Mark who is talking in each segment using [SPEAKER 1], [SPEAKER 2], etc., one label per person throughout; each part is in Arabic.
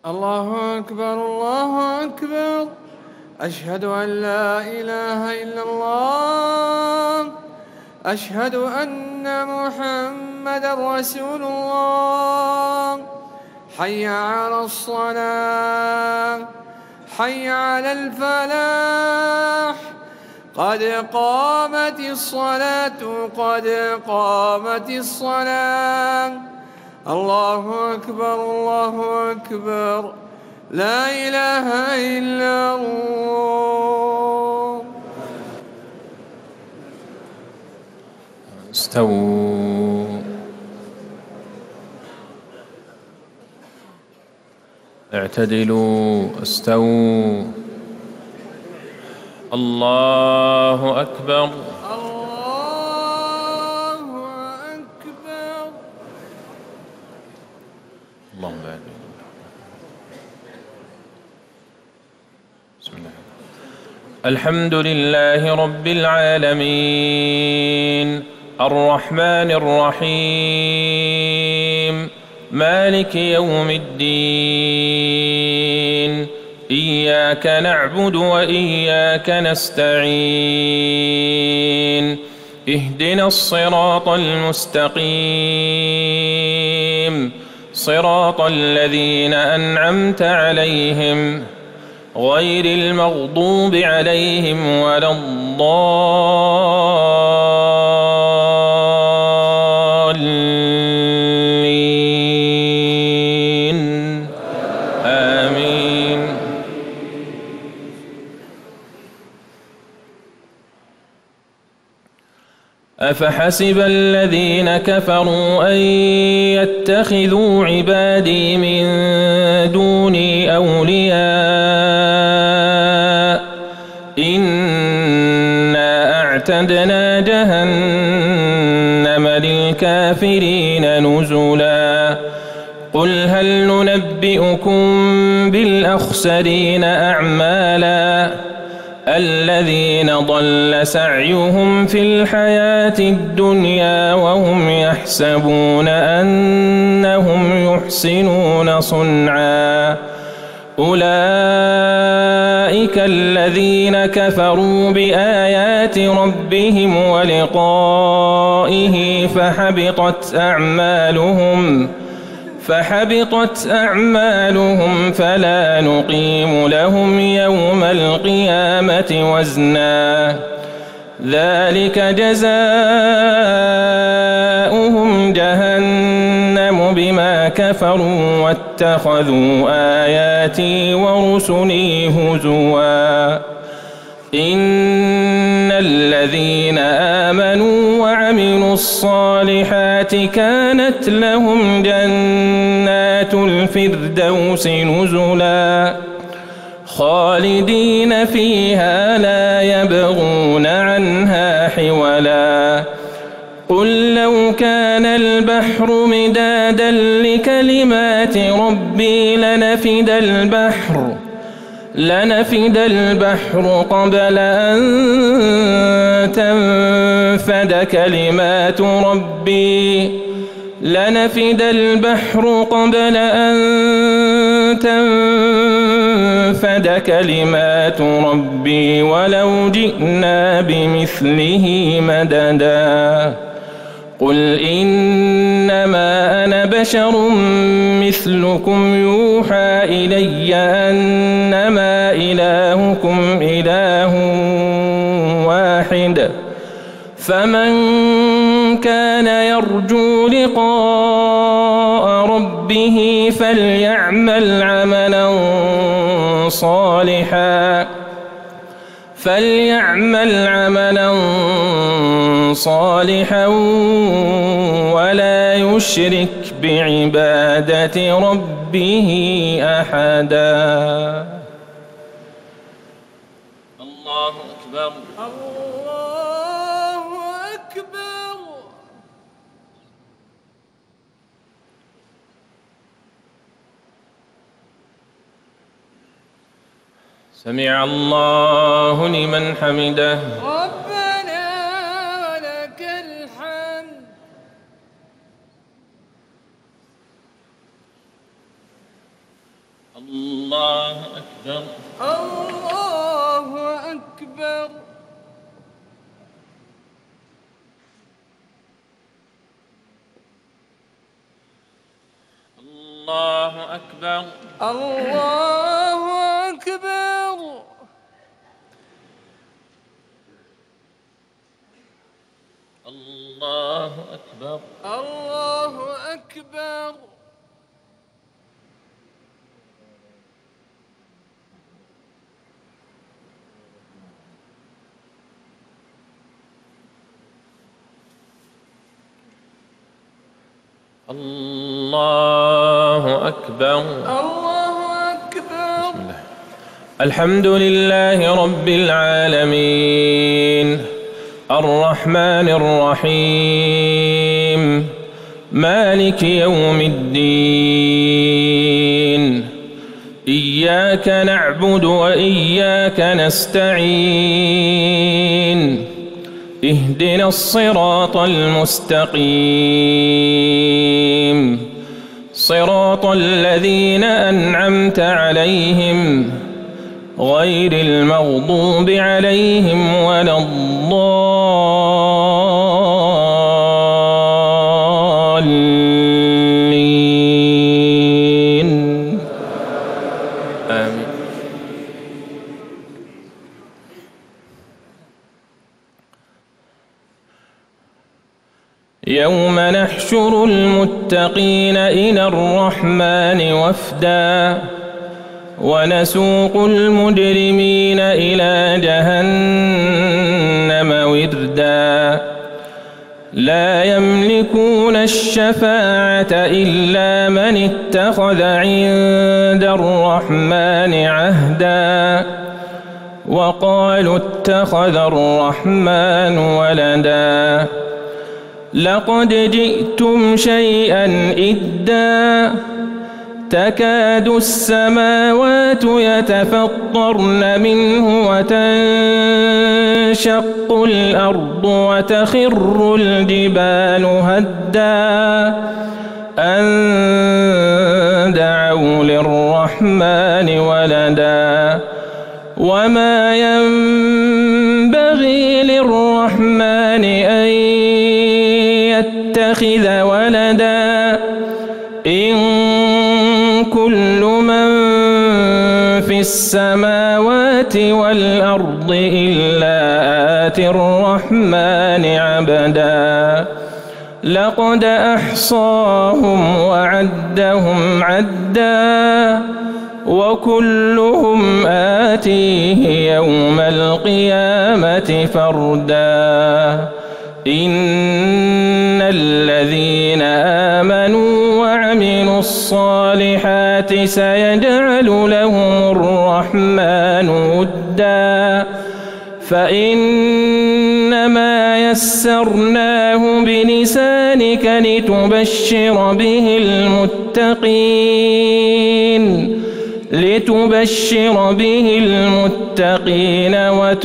[SPEAKER 1] الله أكبر الله أكبر. أشهد أن لا إله إلا الله. أشهد أن محمدًا رسول الله. حي على الصلاة، حي على الفلاح. قد قامت الصلاة، قد قامت الصلاة. الله أكبر الله أكبر. لا إله إلا الله.
[SPEAKER 2] استووا. اعتدلوا. استووا. الله أكبر.
[SPEAKER 1] الله أكبر.
[SPEAKER 2] اللهم بارك. بسم الله. الحمد لله رب العالمين الرحمن الرحيم مالك يوم الدين. إياك نعبد وإياك نستعين. اهدنا الصراط المستقيم صراط الذين أنعمت عليهم غير المغضوب عليهم ولا الضالين. آمين. أفحسب الذين كفروا أن يتخذوا عبادي من دوني أولياء إنا أعتدنا جهنم للكافرين نزلا. قل هل ننبئكم بالأخسرين أعمالا الذين ضل سعيهم في الحياة الدنيا وهم يحسبون أنهم يحسنون صنعا. أولئك الذين كفروا بآيات ربهم ولقائه فحبطت أعمالهم فلا نقيم لهم يوم القيامة وزنا. ذلك جزاؤهم جهنم بما كفروا واتخذوا آياتي ورسلي هزوا. إن الذين آمنوا وعملوا الصالحات كانت لهم جنات الفردوس نزلا خالدين فيها لا يبغون عنها حولا. قل لو كان البحر مدادا لكلمات ربي لنفد البحر قبل أن تنفد كلمات ربي ولو جئنا بمثله مددا. قل إنما أنا بشر مثلكم يوحى إلي أنما إلهكم إله واحد فمن كان يرجو لقاء ربه فليعمل عملا صالحا ولا يشرك بعبادة ربه أحدا. الله أكبر.
[SPEAKER 1] الله أكبر.
[SPEAKER 2] سمع الله لمن حمده.
[SPEAKER 1] ربنا ولك الحمد.
[SPEAKER 2] الله أكبر.
[SPEAKER 1] الله أكبر.
[SPEAKER 2] الله أكبر.
[SPEAKER 1] الله أكبر.
[SPEAKER 2] الله أكبر.
[SPEAKER 1] الله أكبر.
[SPEAKER 2] الله أكبر.
[SPEAKER 1] الله أكبر.
[SPEAKER 2] الحمد لله رب العالمين الرحمن الرحيم مالك يوم الدين إياك نعبد وإياك نستعين اهدنا الصراط المستقيم صراط الذين أنعمت عليهم غير المغضوب عليهم ولا الضالين آمين. يوم نحشر المتقين إلى الرحمن وفدا ونسوق المجرمين إلى جهنم وردا لا يملكون الشفاعة إلا من اتخذ عند الرحمن عهدا وقالوا اتخذ الرحمن ولدا لقد جئتم شيئا إدا تكاد السماوات يتفطرن منه وتنشق الأرض وتخر الجبال هدا أن دعوا للرحمن ولدا وما ينبغي للرحمن أن يتخذ ولدا إن كل من في السماوات والأرض إلا آتي الرحمن عبدا لقد أحصاهم وعدهم عدا وكلهم آتيه يوم القيامة فردا إن الذين آمنوا وعملوا الصالحات سيجعل لهم الرحمن ودا فإنما يسرناه بلسانك لتبشر به المتقين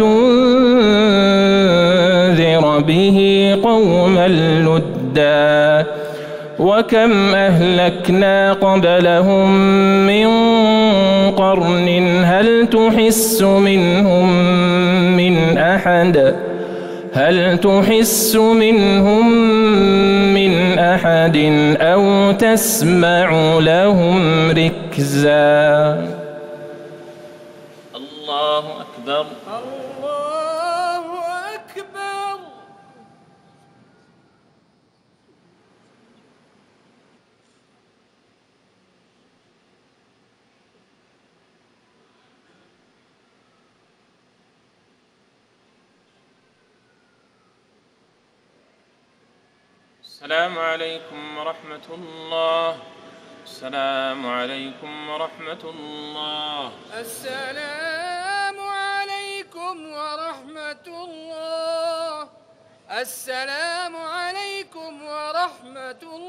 [SPEAKER 2] وتنذر به قوما لدا وكم أهلكنا قبلهم من قرن هل تحس منهم من أحد أو تسمع لهم ركزا. الله أكبر.
[SPEAKER 1] الله أكبر.
[SPEAKER 2] السلام عليكم ورحمة الله. السلام عليكم ورحمة الله.
[SPEAKER 1] السلام عليكم ورحمة الله. السلام عليكم ورحمة الله.